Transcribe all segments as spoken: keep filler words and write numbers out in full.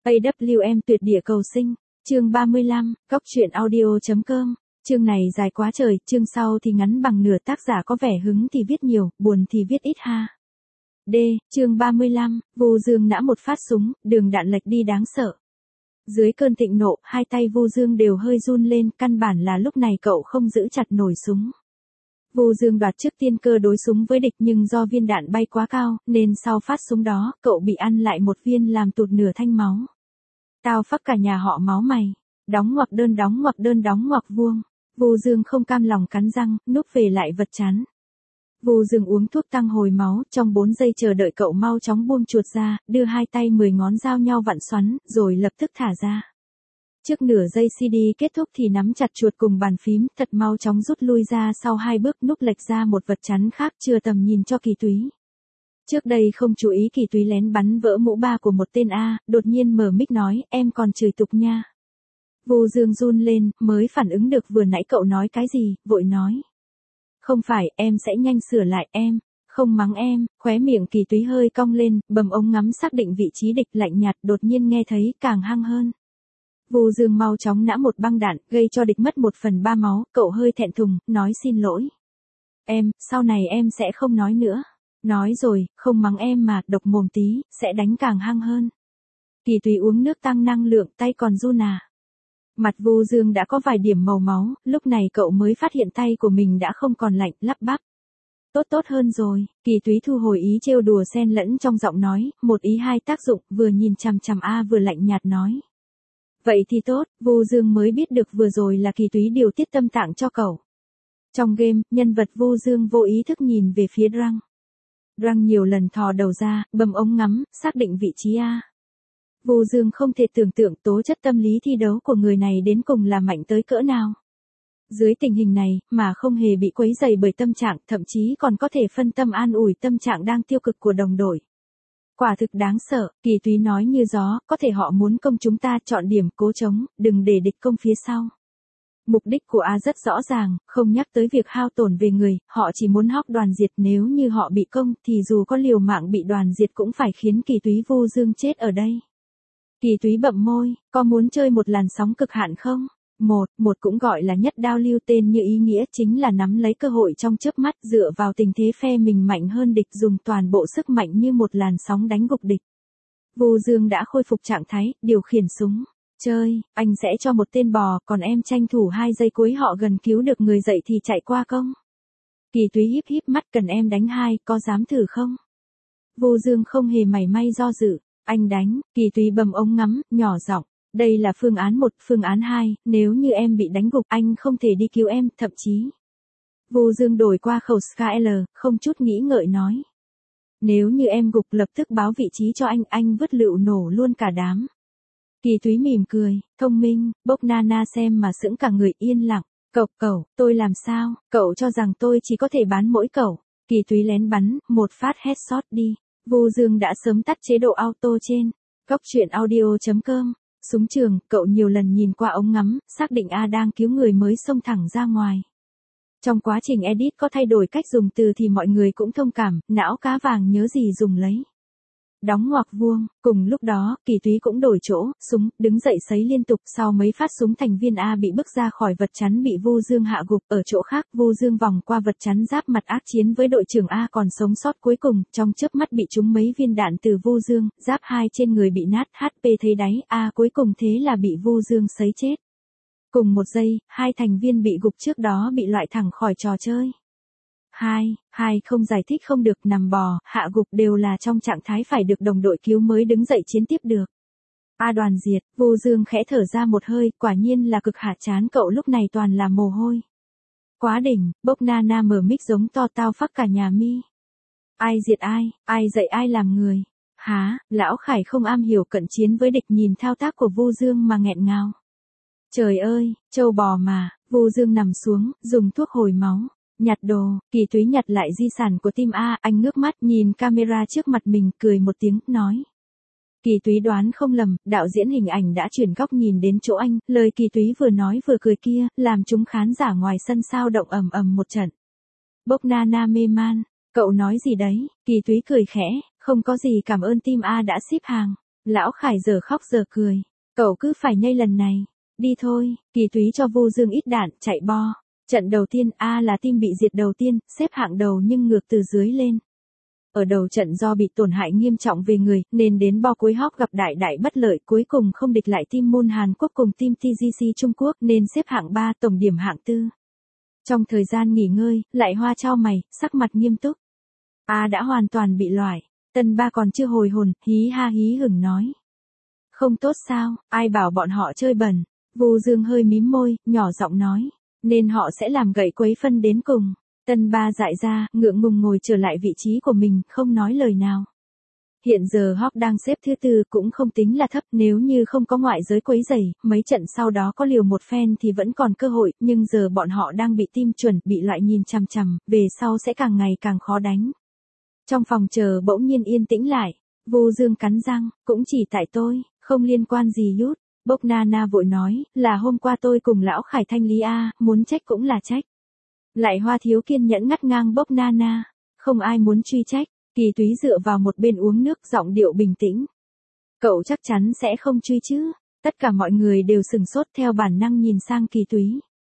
a vê em tuyệt địa cầu sinh, chương ba mươi lăm, góc truyện audio.com, chương này dài quá trời, chương sau thì ngắn bằng nửa, tác giả có vẻ hứng thì viết nhiều, buồn thì viết ít ha. D, chương ba mươi lăm, Vu Dương nã một phát súng, đường đạn lệch đi đáng sợ. Dưới cơn thịnh nộ, hai tay Vu Dương đều hơi run lên, căn bản là lúc này cậu không giữ chặt nổi súng. Vu Dương đoạt trước tiên cơ đối súng với địch, nhưng do viên đạn bay quá cao, nên sau phát súng đó, cậu bị ăn lại một viên làm tụt nửa thanh máu. Tao phắc cả nhà họ máu mày. Đóng ngoặc đơn đóng ngoặc đơn đóng ngoặc vuông. Vu Dương không cam lòng cắn răng, núp về lại vật chắn. Vu Dương uống thuốc tăng hồi máu, trong bốn giây chờ đợi cậu mau chóng buông chuột ra, đưa hai tay mười ngón giao nhau vặn xoắn, rồi lập tức thả ra. Trước nửa giây xê đê kết thúc thì nắm chặt chuột cùng bàn phím, thật mau chóng rút lui ra sau hai bước, núp lệch ra một vật chắn khác chưa tầm nhìn cho Kỳ Túy. Trước đây không chú ý, Kỳ Túy lén bắn vỡ mũ ba của một tên A, đột nhiên mở mic nói, em còn chửi tục nha. Vu Dương run lên, mới phản ứng được vừa nãy cậu nói cái gì, vội nói. Không phải, em sẽ nhanh sửa lại, em, không mắng em. Khóe miệng Kỳ Túy hơi cong lên, bầm ống ngắm xác định vị trí địch, lạnh nhạt, đột nhiên nghe thấy, càng hăng hơn. Vu Dương mau chóng nã một băng đạn, gây cho địch mất một phần ba máu, cậu hơi thẹn thùng, nói xin lỗi. Em, sau này em sẽ không nói nữa. Nói rồi, không mắng em mà, độc mồm tí, sẽ đánh càng hăng hơn. Kỳ Túy uống nước tăng năng lượng, tay còn run à. Mặt Vu Dương đã có vài điểm màu máu, lúc này cậu mới phát hiện tay của mình đã không còn lạnh, lắp bắp. Tốt tốt hơn rồi, Kỳ Túy thu hồi ý trêu đùa xen lẫn trong giọng nói, một ý hai tác dụng, vừa nhìn chằm chằm A vừa lạnh nhạt nói. Vậy thì tốt, Vu Dương mới biết được vừa rồi là Kỳ Túy điều tiết tâm tạng cho cậu. Trong game, nhân vật Vu Dương vô ý thức nhìn về phía Drang. Drang nhiều lần thò đầu ra, bầm ống ngắm, xác định vị trí A. Vu Dương không thể tưởng tượng tố chất tâm lý thi đấu của người này đến cùng là mạnh tới cỡ nào. Dưới tình hình này, mà không hề bị quấy rầy bởi tâm trạng, thậm chí còn có thể phân tâm an ủi tâm trạng đang tiêu cực của đồng đội. Quả thực đáng sợ, Kỳ Túy nói như gió, có thể họ muốn công chúng ta, chọn điểm, cố chống, đừng để địch công phía sau. Mục đích của A rất rõ ràng, không nhắc tới việc hao tổn về người, họ chỉ muốn hóc đoàn diệt, nếu như họ bị công, thì dù có liều mạng bị đoàn diệt cũng phải khiến Kỳ Túy Vu Dương chết ở đây. Kỳ Túy bậm môi, có muốn chơi một làn sóng cực hạn không? Một, một cũng gọi là nhất đao lưu, tên như ý nghĩa, chính là nắm lấy cơ hội trong chớp mắt, dựa vào tình thế phe mình mạnh hơn địch, dùng toàn bộ sức mạnh như một làn sóng đánh gục địch. Vu Dương đã khôi phục trạng thái, điều khiển súng. Chơi, anh sẽ cho một tên bò, còn em tranh thủ hai giây cuối họ gần cứu được người dậy thì chạy qua công. Kỳ Túy híp híp mắt, cần em đánh hai, có dám thử không? Vu Dương không hề mảy may do dự. Anh đánh, Kỳ Túy bầm ống ngắm, nhỏ giọng. Đây là phương án một, phương án hai, nếu như em bị đánh gục, anh không thể đi cứu em, thậm chí. Vu Dương đổi qua khẩu Skyl, không chút nghĩ ngợi nói. Nếu như em gục lập tức báo vị trí cho anh, anh vứt lựu nổ luôn cả đám. Kỳ Túy mỉm cười, thông minh, bốc Nana xem mà sững cả người, yên lặng. Cậu, cậu, tôi làm sao, cậu cho rằng tôi chỉ có thể bán mỗi cậu. Kỳ Túy lén bắn, một phát headshot đi. Vu Dương đã sớm tắt chế độ auto trên. Góc truyện audio.com. Súng trường, cậu nhiều lần nhìn qua ống ngắm, xác định A đang cứu người mới xông thẳng ra ngoài. Trong quá trình edit có thay đổi cách dùng từ thì mọi người cũng thông cảm, não cá vàng nhớ gì dùng lấy. Đóng ngoặc vuông, cùng lúc đó, Kỳ Túy cũng đổi chỗ, súng, đứng dậy sấy liên tục, sau mấy phát súng thành viên A bị bức ra khỏi vật chắn bị Vu Dương hạ gục, ở chỗ khác, Vu Dương vòng qua vật chắn giáp mặt ác chiến với đội trưởng A còn sống sót cuối cùng, trong chớp mắt bị trúng mấy viên đạn từ Vu Dương, giáp hai trên người bị nát, hát pê thấy đáy, A cuối cùng thế là bị Vu Dương sấy chết. Cùng một giây, hai thành viên bị gục trước đó bị loại thẳng khỏi trò chơi. Hai, hai không giải thích không được, nằm bò, hạ gục đều là trong trạng thái phải được đồng đội cứu mới đứng dậy chiến tiếp được. A đoàn diệt, Vu Dương khẽ thở ra một hơi, quả nhiên là cực hạ, chán cậu lúc này toàn là mồ hôi. Quá đỉnh, bốc Nana mở mic giống to, tao phắc cả nhà mi. Ai diệt ai, ai dạy ai làm người. Há, lão Khải không am hiểu cận chiến với địch, nhìn thao tác của Vu Dương mà nghẹn ngào. Trời ơi, trâu bò mà, Vu Dương nằm xuống, dùng thuốc hồi máu. Nhặt đồ, Kỳ Túy nhặt lại di sản của team A, anh ngước mắt nhìn camera trước mặt mình, cười một tiếng, nói. Kỳ Túy đoán không lầm, đạo diễn hình ảnh đã chuyển góc nhìn đến chỗ anh, lời Kỳ Túy vừa nói vừa cười kia, làm chúng khán giả ngoài sân sao động ầm ầm một trận. Bốc Nana mê man, cậu nói gì đấy, Kỳ Túy cười khẽ, không có gì, cảm ơn team A đã ship hàng. Lão Khải giờ khóc giờ cười. Cậu cứ phải nhây lần này. Đi thôi, Kỳ Túy cho Vu Dương ít đạn, chạy bo. Trận đầu tiên A là team bị diệt đầu tiên, xếp hạng đầu nhưng ngược từ dưới lên. Ở đầu trận do bị tổn hại nghiêm trọng về người, nên đến bo cuối Hawk gặp đại đại bất lợi, cuối cùng không địch lại team Moon Hàn Quốc cùng team tê giê xê Trung Quốc nên xếp hạng ba, tổng điểm hạng tư. Trong thời gian nghỉ ngơi, Lại Hoa chau mày, sắc mặt nghiêm túc. A đã hoàn toàn bị loại. Tân Ba còn chưa hồi hồn, hí ha hí hửng nói. Không tốt sao, ai bảo bọn họ chơi bẩn. Vu Dương hơi mím môi, nhỏ giọng nói. Nên họ sẽ làm gậy quấy phân đến cùng. Tân Ba dại ra, ngượng ngùng ngồi trở lại vị trí của mình, không nói lời nào. Hiện giờ Hawk đang xếp thứ tư cũng không tính là thấp, nếu như không có ngoại giới quấy rầy, mấy trận sau đó có liều một phen thì vẫn còn cơ hội, nhưng giờ bọn họ đang bị team chuẩn, bị loại nhìn chằm chằm, về sau sẽ càng ngày càng khó đánh. Trong phòng chờ bỗng nhiên yên tĩnh lại, Vu Dương cắn răng, cũng chỉ tại tôi, không liên quan gì Yút. Bốc Nana vội nói, là hôm qua tôi cùng lão Khải thanh lý A, muốn trách cũng là trách. Lại Hoa thiếu kiên nhẫn ngắt ngang Bốc Nana, không ai muốn truy trách. Kỳ Túy dựa vào một bên uống nước, giọng điệu bình tĩnh. Cậu chắc chắn sẽ không truy chứ. Tất cả mọi người đều sừng sốt theo bản năng nhìn sang Kỳ Túy.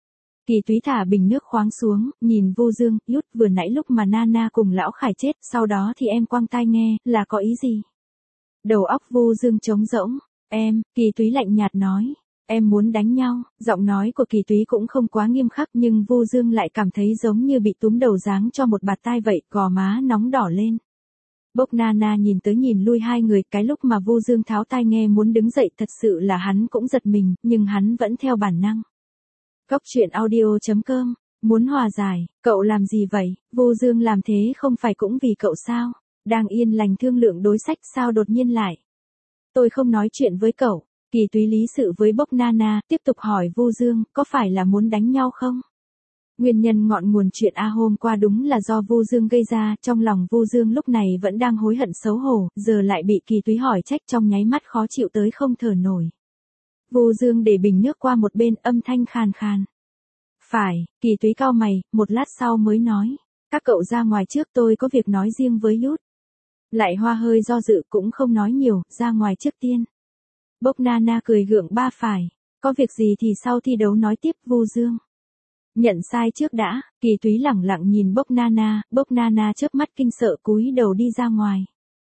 Kỳ Túy thả bình nước khoáng xuống, nhìn Vu Dương, Yút, vừa nãy lúc mà Nana cùng lão Khải chết, sau đó thì em quăng tai nghe, là có ý gì? Đầu óc Vu Dương trống rỗng. Em, Kỳ Túy lạnh nhạt nói. Em muốn đánh nhau. Giọng nói của Kỳ Túy cũng không quá nghiêm khắc, nhưng Vu Dương lại cảm thấy giống như bị túm đầu giáng cho một bạt tai vậy, gò má nóng đỏ lên. Bốc Nana nhìn tới nhìn lui hai người, cái lúc mà Vu Dương tháo tai nghe muốn đứng dậy thật sự là hắn cũng giật mình, nhưng hắn vẫn theo bản năng. Góc truyện audio chấm com, muốn hòa giải, cậu làm gì vậy? Vu Dương làm thế không phải cũng vì cậu sao? Đang yên lành thương lượng đối sách sao đột nhiên lại? Tôi không nói chuyện với cậu. Kỳ Túy lý sự với Bốc Nana, tiếp tục hỏi Vu Dương, có phải là muốn đánh nhau không? Nguyên nhân ngọn nguồn chuyện A hôm qua đúng là do Vu Dương gây ra, trong lòng Vu Dương lúc này vẫn đang hối hận xấu hổ, giờ lại bị Kỳ Túy hỏi trách trong nháy mắt khó chịu tới không thở nổi. Vu Dương để bình nước qua một bên, âm thanh khàn khàn. Phải, Kỳ Túy cau mày, một lát sau mới nói. Các cậu ra ngoài trước, tôi có việc nói riêng với Yút. Lại Hoa hơi do dự cũng không nói nhiều, ra ngoài trước tiên. Bốc Nana cười gượng ba phải. Có việc gì thì sau thi đấu nói tiếp. Vu Dương nhận sai trước đã. Kỳ Túy lẳng lặng nhìn Bốc Nana, Bốc Nana chớp mắt kinh sợ cúi đầu đi ra ngoài.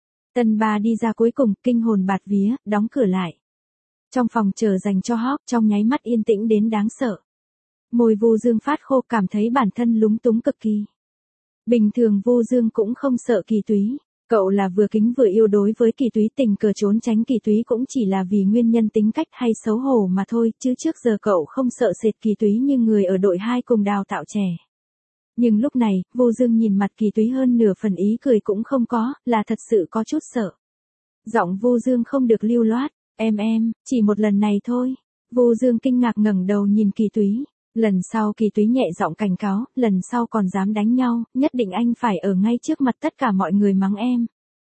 Tân Ba đi ra cuối cùng, kinh hồn bạt vía, đóng cửa lại. Trong phòng chờ dành cho Hawk, trong nháy mắt yên tĩnh đến đáng sợ. Môi Vu Dương phát khô, cảm thấy bản thân lúng túng cực kỳ. Bình thường Vu Dương cũng không sợ Kỳ Túy. Cậu là vừa kính vừa yêu, đối với Kỳ Túy tình cờ trốn tránh Kỳ Túy cũng chỉ là vì nguyên nhân tính cách hay xấu hổ mà thôi, chứ trước giờ cậu không sợ sệt Kỳ Túy như người ở đội hai cùng đào tạo trẻ. Nhưng lúc này, Vu Dương nhìn mặt Kỳ Túy hơn nửa phần ý cười cũng không có, là thật sự có chút sợ. Giọng Vu Dương không được lưu loát, em em, chỉ một lần này thôi. Vu Dương kinh ngạc ngẩng đầu nhìn Kỳ Túy. Lần sau Kỳ Túy nhẹ giọng cảnh cáo, lần sau còn dám đánh nhau, nhất định anh phải ở ngay trước mặt tất cả mọi người mắng em.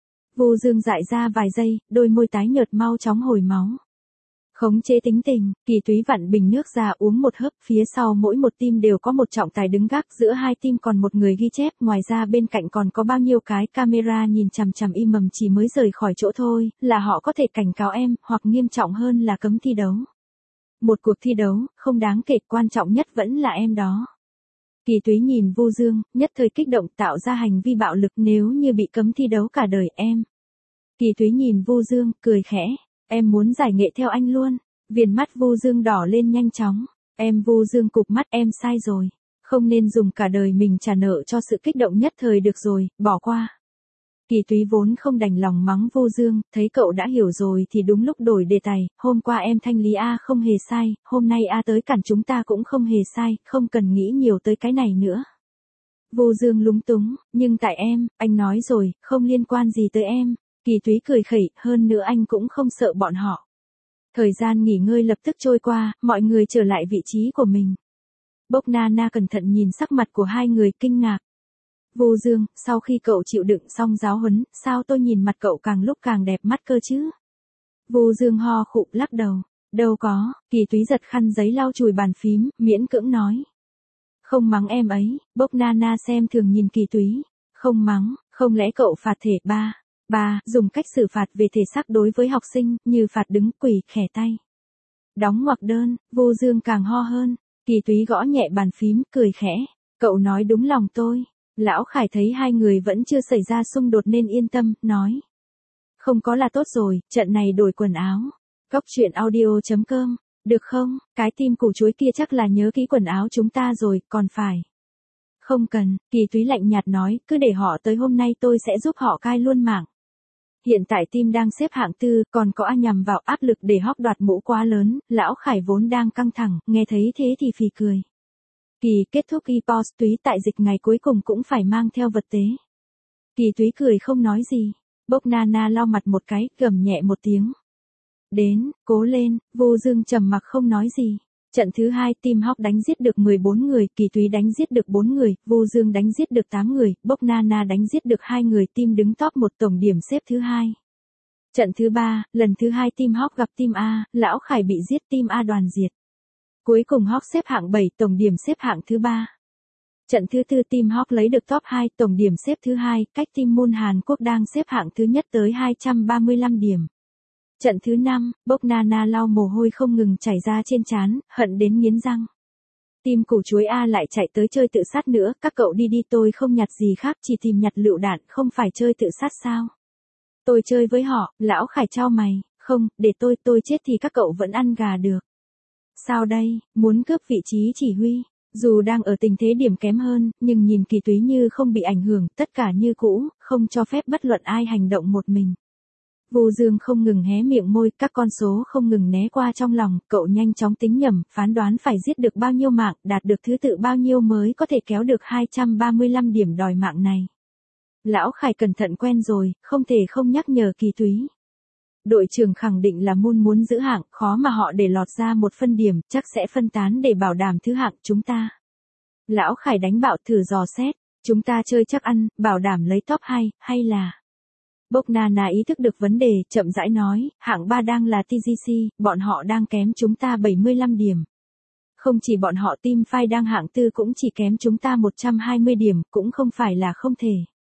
Vu Dương dại ra vài giây, đôi môi tái nhợt mau chóng hồi máu. Khống chế tính tình, Kỳ Túy vặn bình nước ra uống một hớp, phía sau mỗi một team đều có một trọng tài đứng gác, giữa hai team còn một người ghi chép, ngoài ra bên cạnh còn có bao nhiêu cái camera nhìn chằm chằm, im mầm chỉ mới rời khỏi chỗ thôi, là họ có thể cảnh cáo em, hoặc nghiêm trọng hơn là cấm thi đấu. Một cuộc thi đấu, không đáng kể, quan trọng nhất vẫn là em đó. Kỳ Túy nhìn Vu Dương, nhất thời kích động, tạo ra hành vi bạo lực, nếu như bị cấm thi đấu cả đời em. Kỳ Túy nhìn Vu Dương, cười khẽ, em muốn giải nghệ theo anh luôn. Viền mắt Vu Dương đỏ lên nhanh chóng. Em Vu Dương cụp mắt, em sai rồi. Không nên dùng cả đời mình trả nợ cho sự kích động nhất thời được rồi, bỏ qua. Kỳ Túy vốn không đành lòng mắng Vu Dương, thấy cậu đã hiểu rồi thì đúng lúc đổi đề tài, hôm qua em thanh lý A không hề sai, hôm nay A tới cản chúng ta cũng không hề sai, không cần nghĩ nhiều tới cái này nữa. Vu Dương lúng túng, nhưng tại em, anh nói rồi, không liên quan gì tới em. Kỳ Túy cười khẩy, hơn nữa anh cũng không sợ bọn họ. Thời gian nghỉ ngơi lập tức trôi qua, mọi người trở lại vị trí của mình. Bốc Nana cẩn thận nhìn sắc mặt của hai người, kinh ngạc. Vu Dương, sau khi cậu chịu đựng xong giáo huấn, sao tôi nhìn mặt cậu càng lúc càng đẹp mắt cơ chứ? Vu Dương ho khụ lắc đầu. Đâu có. Kỳ Túy giật khăn giấy lau chùi bàn phím, miễn cưỡng nói. Không mắng em ấy. Bốc Nana xem thường nhìn Kỳ Túy. Không mắng, không lẽ cậu phạt thể ba? ba. Dùng cách xử phạt về thể xác đối với học sinh, như phạt đứng, quỳ, khẻ tay. Đóng ngoặc đơn, Vô Dương càng ho hơn. Kỳ Túy gõ nhẹ bàn phím, cười khẽ. Cậu nói đúng lòng tôi. Lão Khải thấy hai người vẫn chưa xảy ra xung đột nên yên tâm, nói. Không có là tốt rồi, trận này đổi quần áo. Góc truyện audio chấm com, được không? Cái tim củ chuối kia chắc là nhớ kỹ quần áo chúng ta rồi, còn phải. Không cần, Kỳ Túy lạnh nhạt nói, cứ để họ tới hôm nay tôi sẽ giúp họ cai luôn mạng. Hiện tại team đang xếp hạng tư, còn có A nhằm vào áp lực để Hawk đoạt mũ quá lớn, Lão Khải vốn đang căng thẳng, nghe thấy thế thì phì cười. Kỳ kết thúc e-post Túy tại dịch ngày cuối cùng cũng phải mang theo vật tế. Kỳ Túy cười không nói gì, Bốc Nana lau mặt một cái, gầm nhẹ một tiếng. Đến, cố lên, Vô Dương trầm mặc không nói gì. Trận thứ hai team Hawk đánh giết được mười bốn người, Kỳ Túy đánh giết được bốn người, Vô Dương đánh giết được tám người, Bốc Nana đánh giết được hai người, team đứng top một tổng điểm xếp thứ hai. Trận thứ ba, lần thứ hai team Hawk gặp team A, Lão Khải bị giết, team A đoàn diệt. Cuối cùng Hawk xếp hạng bảy, tổng điểm xếp hạng thứ ba. Trận thứ tư team Hawk lấy được top hai, tổng điểm xếp thứ hai, cách team Moon Hàn Quốc đang xếp hạng thứ nhất tới hai trăm ba mươi lăm điểm. Trận thứ năm, Bốc Nana lau mồ hôi không ngừng chảy ra trên trán, hận đến nghiến răng. Team củ chuối A lại chạy tới chơi tự sát nữa, các cậu đi đi, tôi không nhặt gì khác, chỉ tìm nhặt lựu đạn, không phải chơi tự sát sao? Tôi chơi với họ, Lão Khải chau mày, không, để tôi, tôi chết thì các cậu vẫn ăn gà được. Sao đây, muốn cướp vị trí chỉ huy? Dù đang ở tình thế điểm kém hơn, nhưng nhìn Kỳ Túy như không bị ảnh hưởng, tất cả như cũ, không cho phép bất luận ai hành động một mình. Vô Dương không ngừng hé miệng môi, các con số không ngừng né qua trong lòng, cậu nhanh chóng tính nhầm, phán đoán phải giết được bao nhiêu mạng, đạt được thứ tự bao nhiêu mới có thể kéo được hai trăm ba mươi lăm điểm đòi mạng này. Lão Khải cẩn thận quen rồi, không thể không nhắc nhở Kỳ Túy. Đội trưởng khẳng định là Moon muốn giữ hạng, khó mà họ để lọt ra một phân điểm, chắc sẽ phân tán để bảo đảm thứ hạng chúng ta. Lão Khải đánh bạo thử dò xét, chúng ta chơi chắc ăn, bảo đảm lấy top hai, hay là... Bốc Nana ý thức được vấn đề, chậm rãi nói, hạng ba đang là tê giê xê, bọn họ đang kém chúng ta bảy mươi lăm điểm. Không chỉ bọn họ, team Phai đang hạng tư cũng chỉ kém chúng ta một trăm hai mươi điểm, cũng không phải là không thể.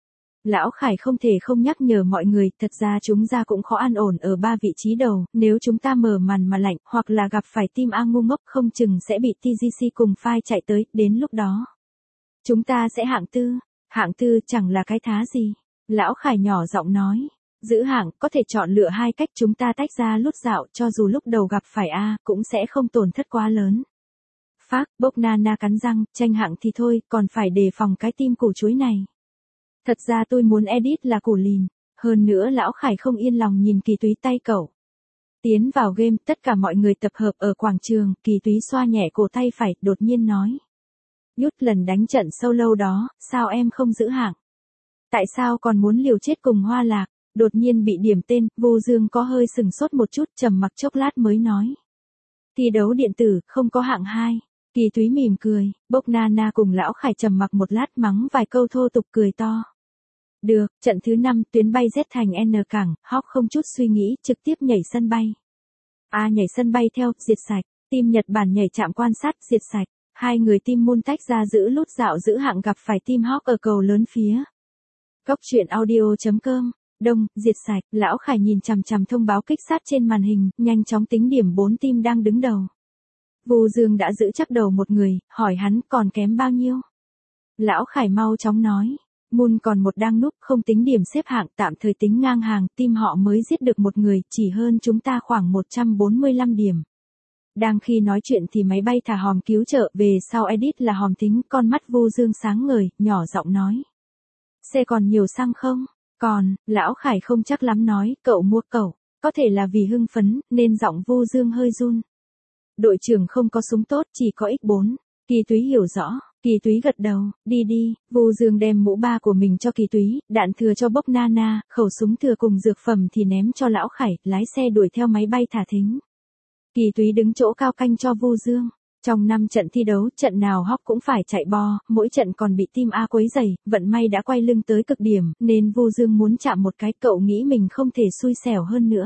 Lão Khải không thể không nhắc nhở mọi người, thật ra chúng ta cũng khó an ổn ở ba vị trí đầu, nếu chúng ta mở màn mà lạnh, hoặc là gặp phải team A ngu ngốc không chừng sẽ bị tê giê xê cùng Phai chạy tới, đến lúc đó. Chúng ta sẽ hạng tư, hạng tư chẳng là cái thá gì. Lão Khải nhỏ giọng nói, giữ hạng, có thể chọn lựa hai cách chúng ta tách ra lút dạo, cho dù lúc đầu gặp phải A, cũng sẽ không tổn thất quá lớn. Phác, Bốc Nana cắn răng, tranh hạng thì thôi, còn phải đề phòng cái tim củ chuối này. Thật ra tôi muốn edit là củ lìn, hơn nữa Lão Khải không yên lòng nhìn Kỳ Túy tay cậu. Tiến vào game, tất cả mọi người tập hợp ở quảng trường, Kỳ Túy xoa nhẹ cổ tay phải, đột nhiên nói. Nhút lần đánh trận solo đó, sao em không giữ hạng? Tại sao còn muốn liều chết cùng Hoa Lạc? Đột nhiên bị điểm tên, Vô Dương có hơi sừng sốt một chút, trầm mặc chốc lát mới nói. Thi đấu điện tử, không có hạng hai. Kỳ Túy mỉm cười, Bốc Nana cùng Lão Khải trầm mặc một lát mắng vài câu thô tục cười to. Được, trận thứ năm, tuyến bay Z thành N cảng, Hawk không chút suy nghĩ, trực tiếp nhảy sân bay. A nhảy sân bay theo, diệt sạch, team Nhật Bản nhảy trạm quan sát, diệt sạch. Hai người team Moon tách ra giữ lút dạo giữ hạng gặp phải team Hawk ở cầu lớn phía. Góc truyện audio chấm com, đông, diệt sạch, Lão Khải nhìn chằm chằm thông báo kích sát trên màn hình, nhanh chóng tính điểm bốn team đang đứng đầu. Vô Dương đã giữ chắc đầu một người, hỏi hắn còn kém bao nhiêu. Lão Khải mau chóng nói, Moon còn một đang núp, không tính điểm xếp hạng, tạm thời tính ngang hàng, team họ mới giết được một người, chỉ hơn chúng ta khoảng một trăm bốn mươi lăm điểm. Đang khi nói chuyện thì máy bay thả hòm cứu trợ, về sau edit là hòm tính, con mắt Vô Dương sáng ngời, nhỏ giọng nói. Xe còn nhiều xăng không? Còn, Lão Khải không chắc lắm nói, cậu mua cậu, có thể là vì hưng phấn, nên giọng Vô Dương hơi run. Đội trưởng không có súng tốt, chỉ có ích bốn. Kỳ Túy hiểu rõ, Kỳ Túy gật đầu, đi đi, Vô Dương đem mũ ba của mình cho Kỳ Túy, đạn thừa cho Bốc Nana, khẩu súng thừa cùng dược phẩm thì ném cho Lão Khải, lái xe đuổi theo máy bay thả thính. Kỳ Túy đứng chỗ cao canh cho Vô Dương. Trong năm trận thi đấu, trận nào Hawk cũng phải chạy bo, mỗi trận còn bị team A quấy rầy, vận may đã quay lưng tới cực điểm, nên Vô Dương muốn chạm một cái, cậu nghĩ mình không thể xui xẻo hơn nữa.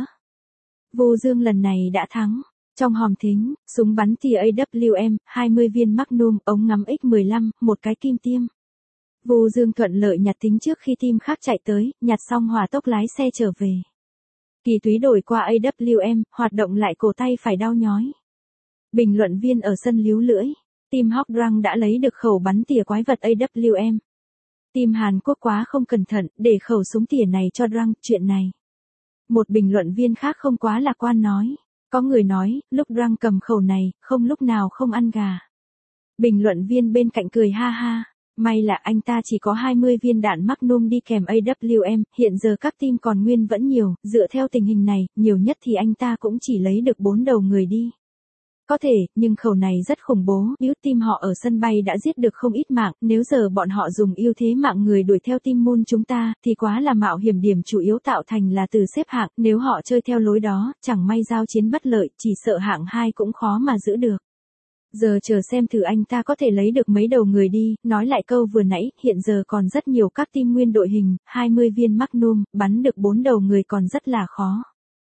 Vô Dương lần này đã thắng. Trong hòm thính, súng bắn tê a vê em, hai mươi viên Magnum, ống ngắm X mười lăm, một cái kim tiêm. Vu Dương thuận lợi nhặt tính trước khi team khác chạy tới, nhặt xong hỏa tốc lái xe trở về. Kỳ Túy đổi qua a vê em, hoạt động lại cổ tay phải đau nhói. Bình luận viên ở sân líu lưỡi. Team Hawk Drunk đã lấy được khẩu bắn tỉa quái vật a vê em. Team Hàn Quốc quá không cẩn thận, để khẩu súng tỉa này cho Drunk, chuyện này. Một bình luận viên khác không quá lạc quan nói. Có người nói, lúc Drunk cầm khẩu này, không lúc nào không ăn gà. Bình luận viên bên cạnh cười ha ha. May là anh ta chỉ có hai mươi viên đạn Magnum đi kèm a vê em, hiện giờ các team còn nguyên vẫn nhiều, dựa theo tình hình này, nhiều nhất thì anh ta cũng chỉ lấy được bốn đầu người đi. Có thể, nhưng khẩu này rất khủng bố, nếu team họ ở sân bay đã giết được không ít mạng, nếu giờ bọn họ dùng ưu thế mạng người đuổi theo team Moon chúng ta, thì quá là mạo hiểm, điểm chủ yếu tạo thành là từ xếp hạng, nếu họ chơi theo lối đó, chẳng may giao chiến bất lợi, chỉ sợ hạng hai cũng khó mà giữ được. Giờ chờ xem thử anh ta có thể lấy được mấy đầu người đi, nói lại câu vừa nãy, hiện giờ còn rất nhiều các team nguyên đội hình, hai mươi viên Magnum, bắn được bốn đầu người còn rất là khó.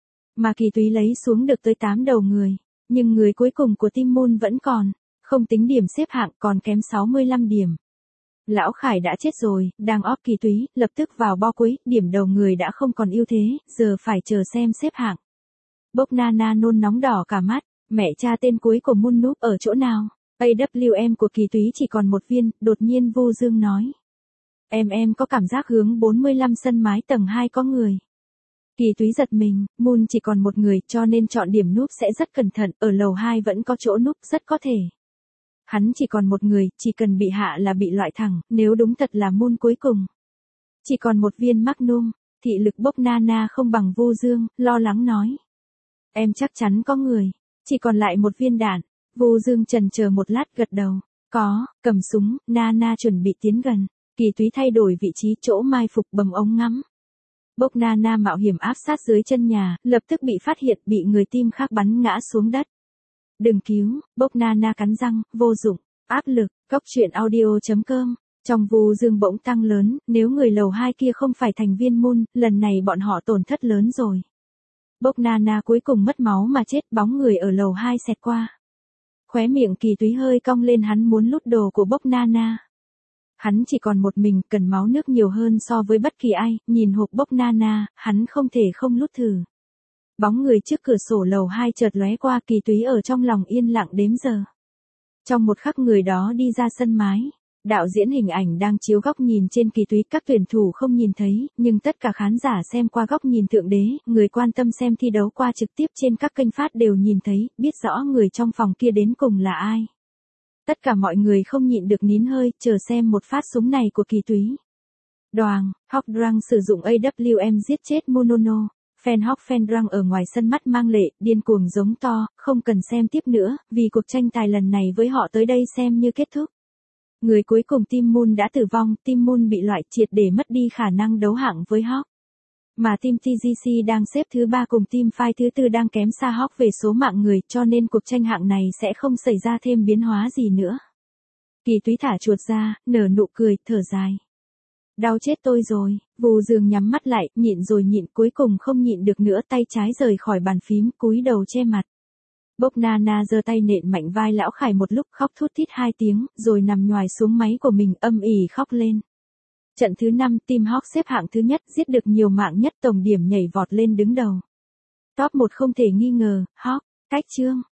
Mà Kỳ Túy lấy xuống được tới tám đầu người, nhưng người cuối cùng của team Moon vẫn còn, không tính điểm xếp hạng còn kém sáu mươi lăm điểm. Lão Khải đã chết rồi, đang óp Kỳ Túy, lập tức vào bo cuối, điểm đầu người đã không còn ưu thế, giờ phải chờ xem xếp hạng. Bốc Nana nôn nóng đỏ cả mắt. Mẹ cha tên cuối của Moon Noob ở chỗ nào? a vê em của Kỳ Túy chỉ còn một viên, đột nhiên Vu Dương nói. Em em có cảm giác hướng bốn mươi lăm sân mái tầng hai có người. Kỳ Túy giật mình, Moon chỉ còn một người cho nên chọn điểm núp sẽ rất cẩn thận, ở lầu hai vẫn có chỗ núp rất có thể. Hắn chỉ còn một người, chỉ cần bị hạ là bị loại thẳng, nếu đúng thật là Moon cuối cùng. Chỉ còn một viên Magnum, thị lực Bốc Nana không bằng Vu Dương, lo lắng nói. Em chắc chắn có người. Chỉ còn lại một viên đạn, Vu Dương chần chờ một lát gật đầu, có, cầm súng, Nana chuẩn bị tiến gần, Kỳ Túy thay đổi vị trí chỗ mai phục bầm ống ngắm. Bốc Nana mạo hiểm áp sát dưới chân nhà, lập tức bị phát hiện bị người team khác bắn ngã xuống đất. Đừng cứu, Bốc Nana cắn răng, vô dụng, áp lực, cốc truyện audio chấm com. Trong Vu Dương bỗng tăng lớn, nếu người lầu hai kia không phải thành viên Moon, lần này bọn họ tổn thất lớn rồi. Bốc Nana cuối cùng mất máu mà chết, bóng người ở lầu hai xẹt qua. Khóe miệng Kỳ Túy hơi cong lên, hắn muốn lút đồ của Bốc Nana. Hắn chỉ còn một mình, cần máu nước nhiều hơn so với bất kỳ ai, nhìn hộp Bốc Nana, hắn không thể không lút thử. Bóng người trước cửa sổ lầu hai chợt lóe qua, Kỳ Túy ở trong lòng yên lặng đếm giờ. Trong một khắc người đó đi ra sân mái. Đạo diễn hình ảnh đang chiếu góc nhìn trên Kỳ Túy, các tuyển thủ không nhìn thấy, nhưng tất cả khán giả xem qua góc nhìn thượng đế, người quan tâm xem thi đấu qua trực tiếp trên các kênh phát đều nhìn thấy, biết rõ người trong phòng kia đến cùng là ai. Tất cả mọi người không nhịn được nín hơi, chờ xem một phát súng này của Kỳ Túy. Đoàng, Hawk Drunk sử dụng a vê em giết chết Monono. Fan Hawk Fan Drunk ở ngoài sân mắt mang lệ, điên cuồng giống to, không cần xem tiếp nữa, vì cuộc tranh tài lần này với họ tới đây xem như kết thúc. Người cuối cùng team Moon đã tử vong, team Moon bị loại triệt để mất đi khả năng đấu hạng với Hawk. Mà team tê giê xê đang xếp thứ ba cùng team Five thứ tư đang kém xa Hawk về số mạng người, cho nên cuộc tranh hạng này sẽ không xảy ra thêm biến hóa gì nữa. Kỳ Túy thả chuột ra, nở nụ cười, thở dài. Đau chết tôi rồi, Vu Dương nhắm mắt lại, nhịn rồi nhịn, cuối cùng không nhịn được nữa, tay trái rời khỏi bàn phím, cúi đầu che mặt. Bốc Nana giơ tay nện mạnh vai Lão Khải một lúc, khóc thút thít hai tiếng, rồi nằm nhoài xuống máy của mình, âm ỉ khóc lên. Trận thứ năm, team Hawk xếp hạng thứ nhất, giết được nhiều mạng nhất, tổng điểm nhảy vọt lên đứng đầu. Top một không thể nghi ngờ, Hawk, cách chương.